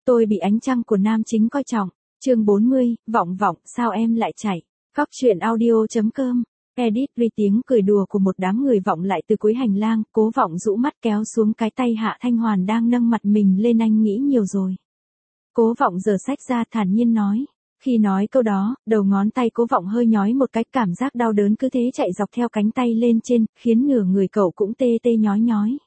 Tôi bị ánh trăng của nam chính coi trọng. Chương 40, vọng vọng, sao em lại chạy? Cóc truyện audio.com. Edit Ri tiếng cười đùa của một đám người vọng lại từ cuối hành lang, Cố Vọng rũ mắt kéo xuống cái tay Hạ Thanh Hoàn đang nâng mặt mình lên, anh nghĩ nhiều rồi. Cố Vọng giở sách ra thản nhiên nói. Khi nói câu đó, đầu ngón tay Cố Vọng hơi nhói một cái, cảm giác đau đớn cứ thế chạy dọc theo cánh tay lên trên, khiến nửa người cậu cũng tê tê nhói nhói.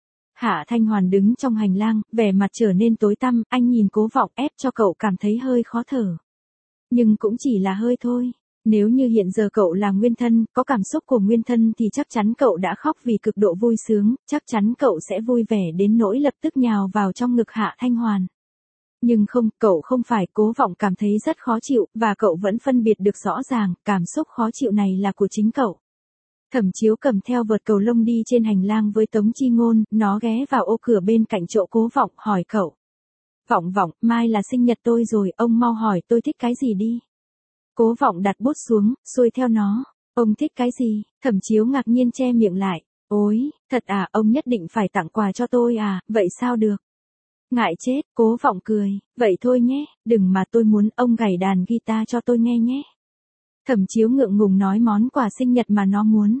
Hạ Thanh Hoàn đứng trong hành lang, vẻ mặt trở nên tối tăm, anh nhìn Cố Vọng ép cho cậu cảm thấy hơi khó thở. Nhưng cũng chỉ là hơi thôi. Nếu như hiện giờ cậu là nguyên thân, có cảm xúc của nguyên thân thì chắc chắn cậu đã khóc vì cực độ vui sướng, chắc chắn cậu sẽ vui vẻ đến nỗi lập tức nhào vào trong ngực Hạ Thanh Hoàn. Nhưng không, cậu không phải. Cố Vọng cảm thấy rất khó chịu, và cậu vẫn phân biệt được rõ ràng, cảm xúc khó chịu này là của chính cậu. Thẩm Chiếu cầm theo vợt cầu lông đi trên hành lang với Tống Chi Ngôn, nó ghé vào ô cửa bên cạnh chỗ Cố Vọng, hỏi cậu. Vọng Vọng, mai là sinh nhật tôi rồi, ông mau hỏi tôi thích cái gì đi. Cố Vọng đặt bút xuống, xuôi theo nó. Ông thích cái gì? Thẩm Chiếu ngạc nhiên che miệng lại. Ôi, thật à, ông nhất định phải tặng quà cho tôi à, vậy sao được? Ngại chết, Cố Vọng cười. Vậy thôi nhé, đừng mà tôi muốn ông gảy đàn guitar cho tôi nghe nhé. Thẩm Chiếu ngượng ngùng nói món quà sinh nhật mà nó muốn.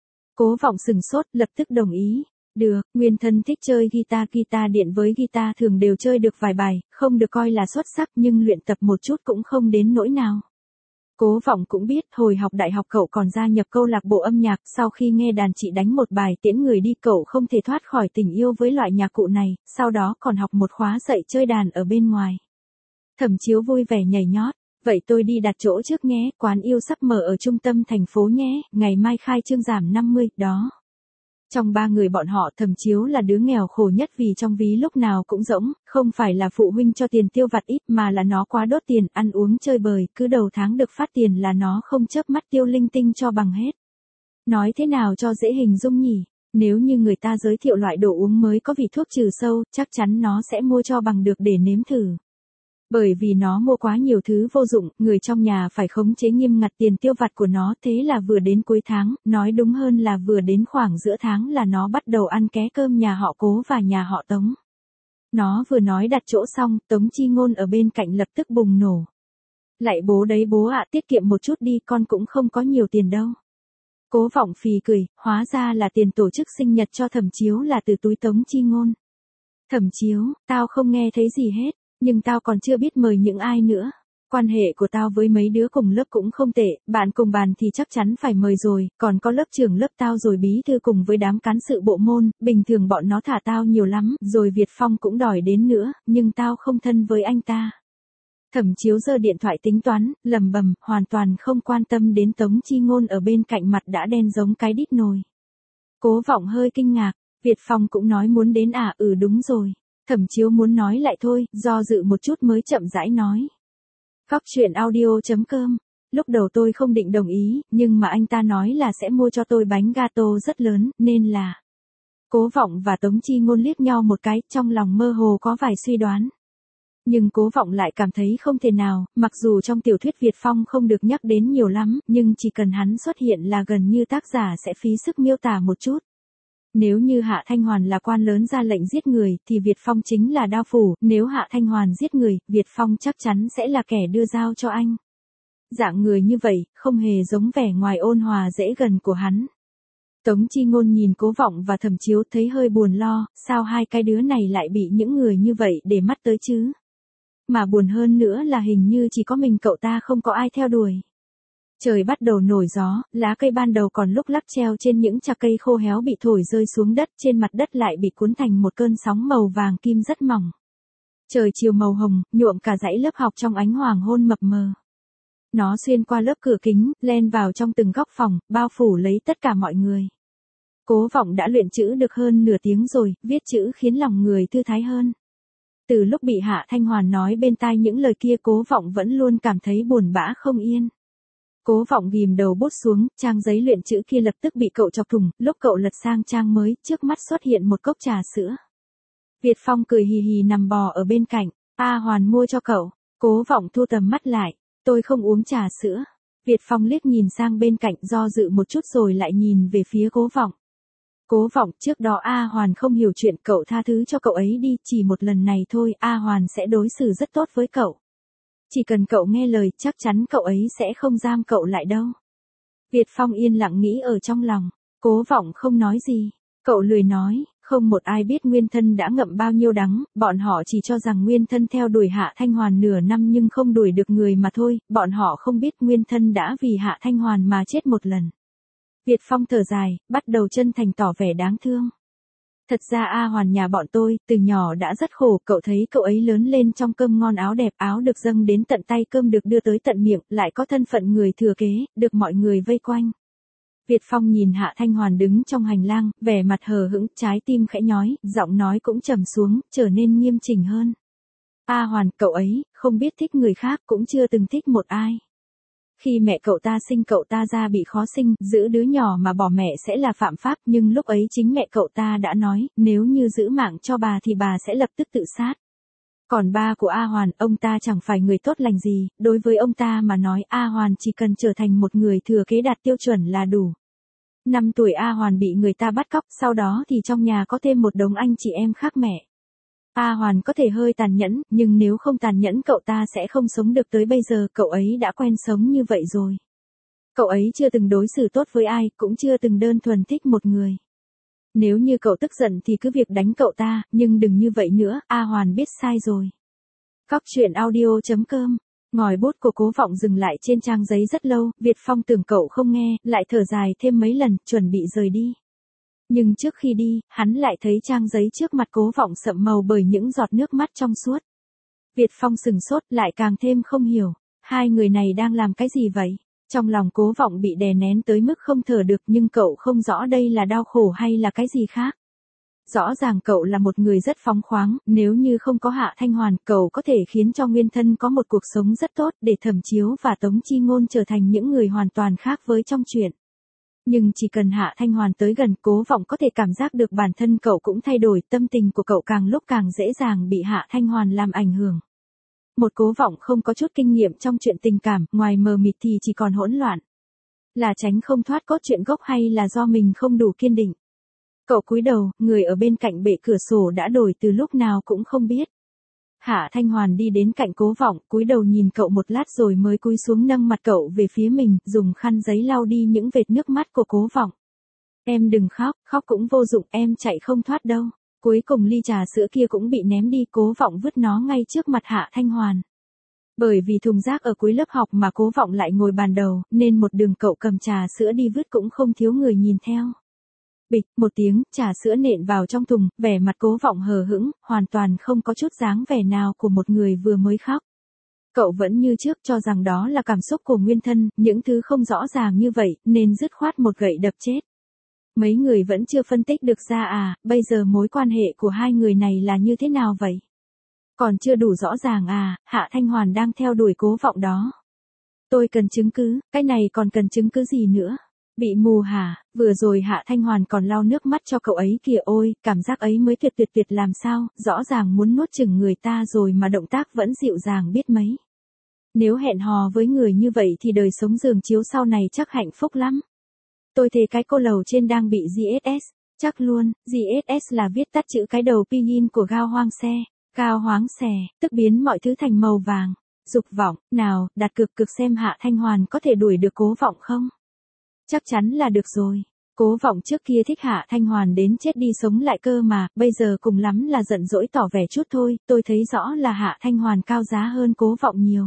Cố Vọng sừng sốt, lập tức đồng ý. Được, nguyên thân thích chơi guitar điện với guitar thường đều chơi được vài bài, không được coi là xuất sắc nhưng luyện tập một chút cũng không đến nỗi nào. Cố Vọng cũng biết, hồi học đại học cậu còn gia nhập câu lạc bộ âm nhạc, sau khi nghe đàn chị đánh một bài tiễn người đi cậu không thể thoát khỏi tình yêu với loại nhạc cụ này, sau đó còn học một khóa dạy chơi đàn ở bên ngoài. Thẩm Chiếu vui vẻ nhảy nhót. Vậy tôi đi đặt chỗ trước nhé, quán yêu sắp mở ở trung tâm thành phố nhé, ngày mai khai trương giảm 50, đó. Trong ba người bọn họ, Thẩm Chiếu là đứa nghèo khổ nhất vì trong ví lúc nào cũng rỗng, không phải là phụ huynh cho tiền tiêu vặt ít mà là nó quá đốt tiền, ăn uống chơi bời, cứ đầu tháng được phát tiền là nó không chớp mắt tiêu linh tinh cho bằng hết. Nói thế nào cho dễ hình dung nhỉ? Nếu như người ta giới thiệu loại đồ uống mới có vị thuốc trừ sâu, chắc chắn nó sẽ mua cho bằng được để nếm thử. Bởi vì nó mua quá nhiều thứ vô dụng, người trong nhà phải khống chế nghiêm ngặt tiền tiêu vặt của nó, thế là vừa đến cuối tháng, nói đúng hơn là vừa đến khoảng giữa tháng là nó bắt đầu ăn ké cơm nhà họ Cố và nhà họ Tống. Nó vừa nói đặt chỗ xong, Tống Chi Ngôn ở bên cạnh lập tức bùng nổ. Lại bố đấy bố ạ, tiết kiệm một chút đi, con cũng không có nhiều tiền đâu. Cố Vọng phì cười, hóa ra là tiền tổ chức sinh nhật cho Thẩm Chiếu là từ túi Tống Chi Ngôn. Thẩm Chiếu, tao không nghe thấy gì hết. Nhưng tao còn chưa biết mời những ai nữa. Quan hệ của tao với mấy đứa cùng lớp cũng không tệ, bạn cùng bàn thì chắc chắn phải mời rồi, còn có lớp trưởng lớp tao rồi bí thư cùng với đám cán sự bộ môn, bình thường bọn nó thả tao nhiều lắm, rồi Việt Phong cũng đòi đến nữa, nhưng tao không thân với anh ta. Thẩm Chiếu giơ điện thoại tính toán, lầm bầm, hoàn toàn không quan tâm đến Tống Chi Ngôn ở bên cạnh mặt đã đen giống cái đít nồi. Cố Vọng hơi kinh ngạc, Việt Phong cũng nói muốn đến à, đúng rồi. Thẩm Chiếu muốn nói lại thôi, do dự một chút mới chậm rãi nói. Cóc truyện audio.com. Lúc đầu tôi không định đồng ý, nhưng mà anh ta nói là sẽ mua cho tôi bánh gato rất lớn, nên là... Cố Vọng và Tống Chi Ngôn liếc nhau một cái, trong lòng mơ hồ có vài suy đoán. Nhưng Cố Vọng lại cảm thấy không thể nào, mặc dù trong tiểu thuyết Việt Phong không được nhắc đến nhiều lắm, nhưng chỉ cần hắn xuất hiện là gần như tác giả sẽ phí sức miêu tả một chút. Nếu như Hạ Thanh Hoàn là quan lớn ra lệnh giết người, thì Việt Phong chính là đao phủ, nếu Hạ Thanh Hoàn giết người, Việt Phong chắc chắn sẽ là kẻ đưa dao cho anh. Dạng người như vậy, không hề giống vẻ ngoài ôn hòa dễ gần của hắn. Tống Chi Ngôn nhìn Cố Vọng và Thẩm Chiếu thấy hơi buồn lo, sao hai cái đứa này lại bị những người như vậy để mắt tới chứ? Mà buồn hơn nữa là hình như chỉ có mình cậu ta không có ai theo đuổi. Trời bắt đầu nổi gió, lá cây ban đầu còn lúc lắc treo trên những chạc cây khô héo bị thổi rơi xuống đất, trên mặt đất lại bị cuốn thành một cơn sóng màu vàng kim rất mỏng. Trời chiều màu hồng, nhuộm cả dãy lớp học trong ánh hoàng hôn mập mờ. Nó xuyên qua lớp cửa kính, len vào trong từng góc phòng, bao phủ lấy tất cả mọi người. Cố Vọng đã luyện chữ được hơn nửa tiếng rồi, viết chữ khiến lòng người thư thái hơn. Từ lúc bị Hạ Thanh Hoàn nói bên tai những lời kia, Cố Vọng vẫn luôn cảm thấy buồn bã không yên. Cố Vọng ghim đầu bút xuống, trang giấy luyện chữ kia lập tức bị cậu chọc thủng, lúc cậu lật sang trang mới, trước mắt xuất hiện một cốc trà sữa. Việt Phong cười hì hì nằm bò ở bên cạnh, A Hoàn mua cho cậu. Cố Vọng thu tầm mắt lại, tôi không uống trà sữa. Việt Phong liếc nhìn sang bên cạnh do dự một chút rồi lại nhìn về phía Cố Vọng. Cố Vọng, trước đó A Hoàn không hiểu chuyện, cậu tha thứ cho cậu ấy đi, chỉ một lần này thôi, A Hoàn sẽ đối xử rất tốt với cậu. Chỉ cần cậu nghe lời, chắc chắn cậu ấy sẽ không giam cậu lại đâu. Việt Phong yên lặng nghĩ ở trong lòng, Cố Vọng không nói gì, cậu lười nói, không một ai biết Nguyên Thân đã ngậm bao nhiêu đắng, bọn họ chỉ cho rằng Nguyên Thân theo đuổi Hạ Thanh Hoàn nửa năm nhưng không đuổi được người mà thôi, bọn họ không biết Nguyên Thân đã vì Hạ Thanh Hoàn mà chết một lần. Việt Phong thở dài, bắt đầu chân thành tỏ vẻ đáng thương. Thật ra A Hoàn nhà bọn tôi, từ nhỏ đã rất khổ, cậu thấy cậu ấy lớn lên trong cơm ngon áo đẹp, áo được dâng đến tận tay, cơm được đưa tới tận miệng, lại có thân phận người thừa kế, được mọi người vây quanh. Việt Phong nhìn Hạ Thanh Hoàn đứng trong hành lang, vẻ mặt hờ hững, trái tim khẽ nhói, giọng nói cũng trầm xuống, trở nên nghiêm chỉnh hơn. A Hoàn, cậu ấy, không biết thích người khác, cũng chưa từng thích một ai. Khi mẹ cậu ta sinh cậu ta ra bị khó sinh, giữ đứa nhỏ mà bỏ mẹ sẽ là phạm pháp, nhưng lúc ấy chính mẹ cậu ta đã nói, nếu như giữ mạng cho bà thì bà sẽ lập tức tự sát. Còn ba của A Hoàn, ông ta chẳng phải người tốt lành gì, đối với ông ta mà nói A Hoàn chỉ cần trở thành một người thừa kế đạt tiêu chuẩn là đủ. 5 tuổi A Hoàn bị người ta bắt cóc, sau đó thì trong nhà có thêm một đống anh chị em khác mẹ. A Hoàn có thể hơi tàn nhẫn, nhưng nếu không tàn nhẫn cậu ta sẽ không sống được tới bây giờ, cậu ấy đã quen sống như vậy rồi. Cậu ấy chưa từng đối xử tốt với ai, cũng chưa từng đơn thuần thích một người. Nếu như cậu tức giận thì cứ việc đánh cậu ta, nhưng đừng như vậy nữa, A Hoàn biết sai rồi. Cóc truyện audio.com. Ngòi bút của Cố Vọng dừng lại trên trang giấy rất lâu, Việt Phong tưởng cậu không nghe, lại thở dài thêm mấy lần, chuẩn bị rời đi. Nhưng trước khi đi, hắn lại thấy trang giấy trước mặt Cố Vọng sậm màu bởi những giọt nước mắt trong suốt. Việt Phong sừng sốt, lại càng thêm không hiểu, hai người này đang làm cái gì vậy? Trong lòng Cố Vọng bị đè nén tới mức không thở được, nhưng cậu không rõ đây là đau khổ hay là cái gì khác. Rõ ràng cậu là một người rất phóng khoáng, nếu như không có Hạ Thanh Hoàn, cậu có thể khiến cho Nguyên Thân có một cuộc sống rất tốt, để Thẩm Chiếu và Tống Chi Ngôn trở thành những người hoàn toàn khác với trong truyện. Nhưng chỉ cần Hạ Thanh Hoàn tới gần, Cố Vọng có thể cảm giác được bản thân cậu cũng thay đổi, tâm tình của cậu càng lúc càng dễ dàng bị Hạ Thanh Hoàn làm ảnh hưởng. Một Cố Vọng không có chút kinh nghiệm trong chuyện tình cảm, ngoài mờ mịt thì chỉ còn hỗn loạn. Là tránh không thoát cốt truyện gốc hay là do mình không đủ kiên định? Cậu cúi đầu, người ở bên cạnh bệ cửa sổ đã đổi từ lúc nào cũng không biết. Hạ Thanh Hoàn đi đến cạnh Cố Vọng, cúi đầu nhìn cậu một lát rồi mới cúi xuống nâng mặt cậu về phía mình, dùng khăn giấy lau đi những vệt nước mắt của Cố Vọng. Em đừng khóc, khóc cũng vô dụng, em chạy không thoát đâu. Cuối cùng ly trà sữa kia cũng bị ném đi, Cố Vọng vứt nó ngay trước mặt Hạ Thanh Hoàn. Bởi vì thùng rác ở cuối lớp học mà Cố Vọng lại ngồi bàn đầu, nên một đường cậu cầm trà sữa đi vứt cũng không thiếu người nhìn theo. Bịch, một tiếng, trà sữa nện vào trong thùng, vẻ mặt Cố Vọng hờ hững, hoàn toàn không có chút dáng vẻ nào của một người vừa mới khóc. Cậu vẫn như trước cho rằng đó là cảm xúc của Nguyên Thân, những thứ không rõ ràng như vậy, nên dứt khoát một gậy đập chết. Mấy người vẫn chưa phân tích được ra à, bây giờ mối quan hệ của hai người này là như thế nào vậy? Còn chưa đủ rõ ràng à, Hạ Thanh Hoàn đang theo đuổi Cố Vọng đó. Tôi cần chứng cứ, cái này còn cần chứng cứ gì nữa? Bị mù hả, vừa rồi Hạ Thanh Hoàn còn lau nước mắt cho cậu ấy kìa, ôi, cảm giác ấy mới tuyệt làm sao, rõ ràng muốn nuốt chửng người ta rồi mà động tác vẫn dịu dàng biết mấy. Nếu hẹn hò với người như vậy thì đời sống giường chiếu sau này chắc hạnh phúc lắm. Tôi thấy cái cô lầu trên đang bị GSS, chắc luôn, GSS là viết tắt chữ cái đầu pin của Gao Hoang Xe, Gao Hoáng Xè, tức biến mọi thứ thành màu vàng. Dục vọng, nào, đặt cược xem Hạ Thanh Hoàn có thể đuổi được Cố Vọng không? Chắc chắn là được rồi. Cố Vọng trước kia thích Hạ Thanh Hoàn đến chết đi sống lại cơ mà, bây giờ cùng lắm là giận dỗi tỏ vẻ chút thôi, tôi thấy rõ là Hạ Thanh Hoàn cao giá hơn Cố Vọng nhiều.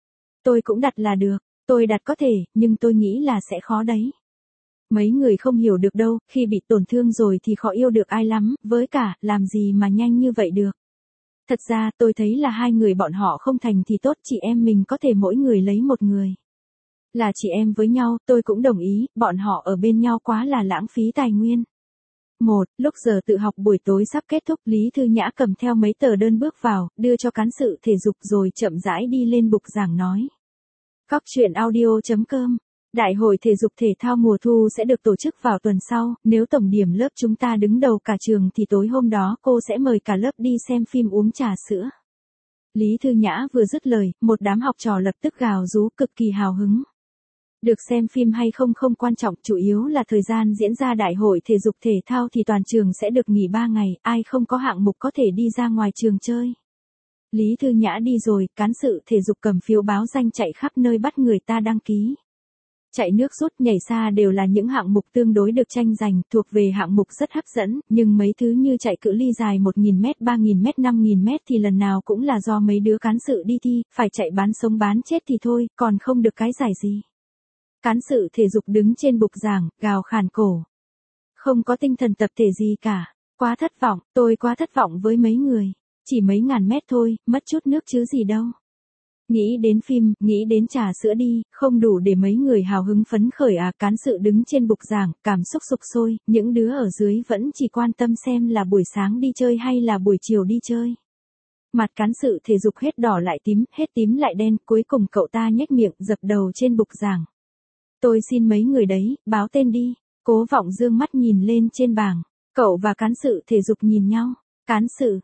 Tôi cũng đặt là được, tôi đặt có thể, nhưng tôi nghĩ là sẽ khó đấy. Mấy người không hiểu được đâu, khi bị tổn thương rồi thì khó yêu được ai lắm, với cả, làm gì mà nhanh như vậy được. Thật ra tôi thấy là hai người bọn họ không thành thì tốt, chị em mình có thể mỗi người lấy một người. Là chị em với nhau, tôi cũng đồng ý, bọn họ ở bên nhau quá là lãng phí tài nguyên. Lúc giờ tự học buổi tối sắp kết thúc, Lý Thư Nhã cầm theo mấy tờ đơn bước vào, đưa cho cán sự thể dục rồi chậm rãi đi lên bục giảng nói. Cóc truyện audio.com. Đại hội thể dục thể thao mùa thu sẽ được tổ chức vào tuần sau, nếu tổng điểm lớp chúng ta đứng đầu cả trường thì tối hôm đó cô sẽ mời cả lớp đi xem phim uống trà sữa. Lý Thư Nhã vừa dứt lời, một đám học trò lập tức gào rú cực kỳ hào hứng. Được xem phim hay không không quan trọng, chủ yếu là thời gian diễn ra đại hội thể dục thể thao thì toàn trường sẽ được nghỉ 3 ngày, ai không có hạng mục có thể đi ra ngoài trường chơi. Lý Thư Nhã đi rồi, cán sự thể dục cầm phiếu báo danh chạy khắp nơi bắt người ta đăng ký. Chạy nước rút, nhảy xa đều là những hạng mục tương đối được tranh giành, thuộc về hạng mục rất hấp dẫn, nhưng mấy thứ như chạy cự ly dài 1.000m, 3.000m, 5.000m thì lần nào cũng là do mấy đứa cán sự đi thi, phải chạy bán sống bán chết thì thôi, còn không được cái giải gì. Cán sự thể dục đứng trên bục giảng, gào khàn cổ. Không có tinh thần tập thể gì cả. Quá thất vọng, tôi quá thất vọng với mấy người. Chỉ mấy ngàn mét thôi, mất chút nước chứ gì đâu. Nghĩ đến phim, nghĩ đến trà sữa đi, không đủ để mấy người hào hứng phấn khởi à. Cán sự đứng trên bục giảng, cảm xúc sục sôi, những đứa ở dưới vẫn chỉ quan tâm xem là buổi sáng đi chơi hay là buổi chiều đi chơi. Mặt cán sự thể dục hết đỏ lại tím, hết tím lại đen, cuối cùng cậu ta nhếch miệng dập đầu trên bục giảng. Tôi xin mấy người đấy, báo tên đi. Cố Vọng dương mắt nhìn lên trên bảng. Cậu và cán sự thể dục nhìn nhau. Cán sự,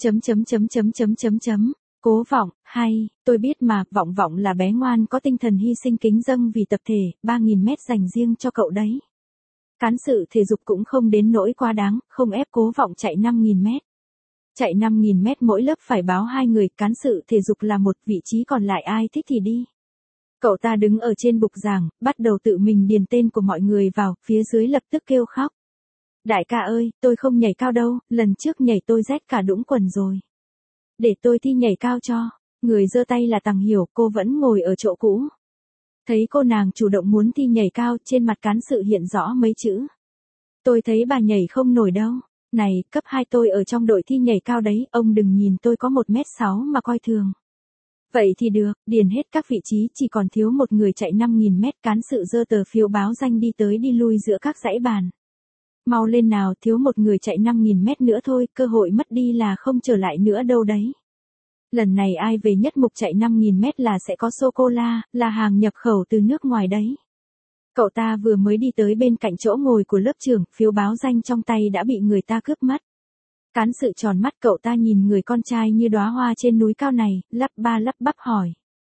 chấm. Cố Vọng, hay, tôi biết mà, Vọng là bé ngoan có tinh thần hy sinh kính dâng vì tập thể, 3.000 mét dành riêng cho cậu đấy. Cán sự thể dục cũng không đến nỗi quá đáng, không ép Cố Vọng chạy 5.000 mét. Chạy 5.000 mét mỗi lớp phải báo 2 người, cán sự thể dục là một, vị trí còn lại ai thích thì đi. Cậu ta đứng ở trên bục giảng, bắt đầu tự mình điền tên của mọi người vào, phía dưới lập tức kêu khóc. Đại ca ơi, tôi không nhảy cao đâu, lần trước nhảy tôi rách cả đũng quần rồi. Để tôi thi nhảy cao cho. Người giơ tay là Tằng Hiểu, cô vẫn ngồi ở chỗ cũ. Thấy cô nàng chủ động muốn thi nhảy cao, trên mặt cán sự hiện rõ mấy chữ. Tôi thấy bà nhảy không nổi đâu. Này, cấp 2 tôi ở trong đội thi nhảy cao đấy, ông đừng nhìn tôi có 1m6 mà coi thường. Vậy thì được, điền hết các vị trí, chỉ còn thiếu một người chạy 5.000 mét, cán sự giơ tờ phiếu báo danh đi tới đi lui giữa các dãy bàn. Mau lên nào, thiếu một người chạy 5.000 mét nữa thôi, cơ hội mất đi là không trở lại nữa đâu đấy. Lần này ai về nhất mục chạy 5.000 mét là sẽ có sô-cô-la, là hàng nhập khẩu từ nước ngoài đấy. Cậu ta vừa mới đi tới bên cạnh chỗ ngồi của lớp trưởng, phiếu báo danh trong tay đã bị người ta cướp mất. Cán sự tròn mắt, cậu ta nhìn người con trai như đóa hoa trên núi cao này, lắp ba lắp bắp hỏi.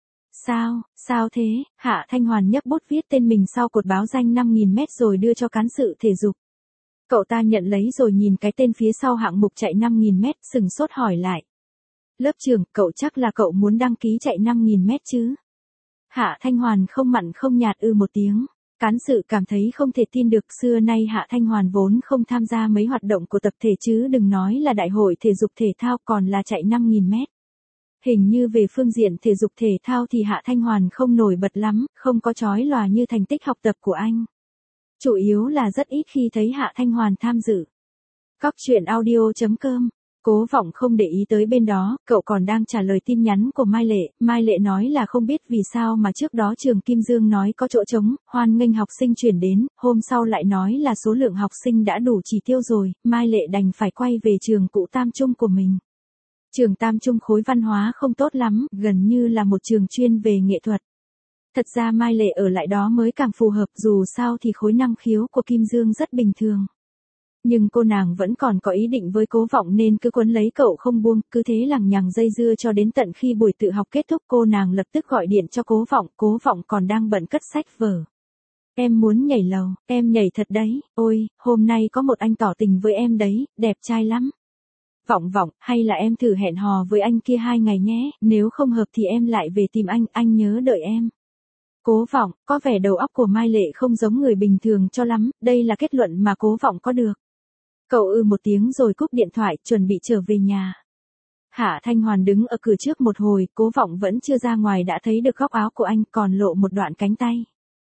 Sao thế? Hạ Thanh Hoàn nhấc bút viết tên mình sau cột báo danh 5.000 mét rồi đưa cho cán sự thể dục. Cậu ta nhận lấy rồi nhìn cái tên phía sau hạng mục chạy 5.000 mét, sừng sốt hỏi lại. Lớp trưởng, cậu chắc là cậu muốn đăng ký chạy 5.000 mét chứ? Hạ Thanh Hoàn không mặn không nhạt một tiếng. Cán sự cảm thấy không thể tin được, xưa nay Hạ Thanh Hoàn vốn không tham gia mấy hoạt động của tập thể chứ đừng nói là đại hội thể dục thể thao, còn là chạy 5.000 mét. Hình như về phương diện thể dục thể thao thì Hạ Thanh Hoàn không nổi bật lắm, không có chói lòa như thành tích học tập của anh. Chủ yếu là rất ít khi thấy Hạ Thanh Hoàn tham dự. Cóc truyện audio.com. Cố Vọng không để ý tới bên đó, cậu còn đang trả lời tin nhắn của Mai Lệ nói là không biết vì sao mà trước đó trường Kim Dương nói có chỗ trống, hoan nghênh học sinh chuyển đến, hôm sau lại nói là số lượng học sinh đã đủ chỉ tiêu rồi, Mai Lệ đành phải quay về trường cũ Tam Trung của mình. Trường Tam Trung khối văn hóa không tốt lắm, gần như là một trường chuyên về nghệ thuật. Thật ra Mai Lệ ở lại đó mới càng phù hợp, dù sao thì khối năng khiếu của Kim Dương rất bình thường. Nhưng cô nàng vẫn còn có ý định với Cố Vọng nên cứ quấn lấy cậu không buông, cứ thế lằng nhằng dây dưa cho đến tận khi buổi tự học kết thúc. Cô nàng lập tức gọi điện cho Cố Vọng còn đang bận cất sách vở. Em muốn nhảy lầu, em nhảy thật đấy, ôi, hôm nay có một anh tỏ tình với em đấy, đẹp trai lắm. Vọng, hay là em thử hẹn hò với anh kia 2 ngày nhé, nếu không hợp thì em lại về tìm anh nhớ đợi em. Cố Vọng, có vẻ đầu óc của Mai Lệ không giống người bình thường cho lắm, đây là kết luận mà Cố Vọng có được. Cậu một tiếng rồi cúp điện thoại, chuẩn bị trở về nhà. Hạ Thanh Hoàn đứng ở cửa trước một hồi, Cố Vọng vẫn chưa ra ngoài đã thấy được góc áo của anh còn lộ một đoạn cánh tay.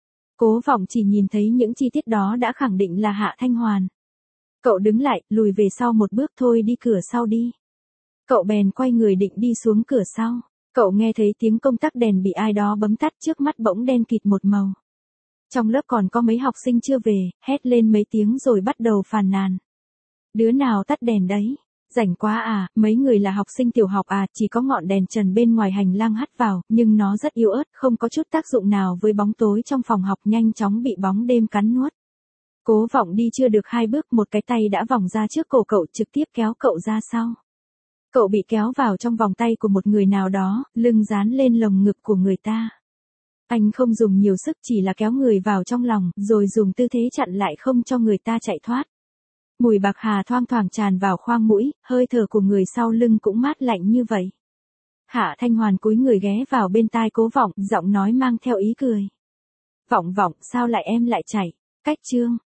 Cố Vọng chỉ nhìn thấy những chi tiết đó đã khẳng định là Hạ Thanh Hoàn. Cậu đứng lại, lùi về sau một bước, thôi đi cửa sau đi. Cậu bèn quay người định đi xuống cửa sau. Cậu nghe thấy tiếng công tắc đèn bị ai đó bấm tắt, trước mắt bỗng đen kịt một màu. Trong lớp còn có mấy học sinh chưa về, hét lên mấy tiếng rồi bắt đầu phàn nàn. Đứa nào tắt đèn đấy? Rảnh quá à, mấy người là học sinh tiểu học à, chỉ có ngọn đèn trần bên ngoài hành lang hắt vào, nhưng nó rất yếu ớt, không có chút tác dụng nào với bóng tối trong phòng học, nhanh chóng bị bóng đêm cắn nuốt. Cố Vọng đi chưa được 2 bước, một cái tay đã vòng ra trước cổ cậu, trực tiếp kéo cậu ra sau. Cậu bị kéo vào trong vòng tay của một người nào đó, lưng dán lên lồng ngực của người ta. Anh không dùng nhiều sức, chỉ là kéo người vào trong lòng, rồi dùng tư thế chặn lại không cho người ta chạy thoát. Mùi bạc hà thoang thoảng tràn vào khoang mũi, hơi thở của người sau lưng cũng mát lạnh như vậy. Hạ Thanh Hoàn cúi người ghé vào bên tai Cố Vọng, giọng nói mang theo ý cười. Vọng, sao lại em lại chạy? Cách Trương.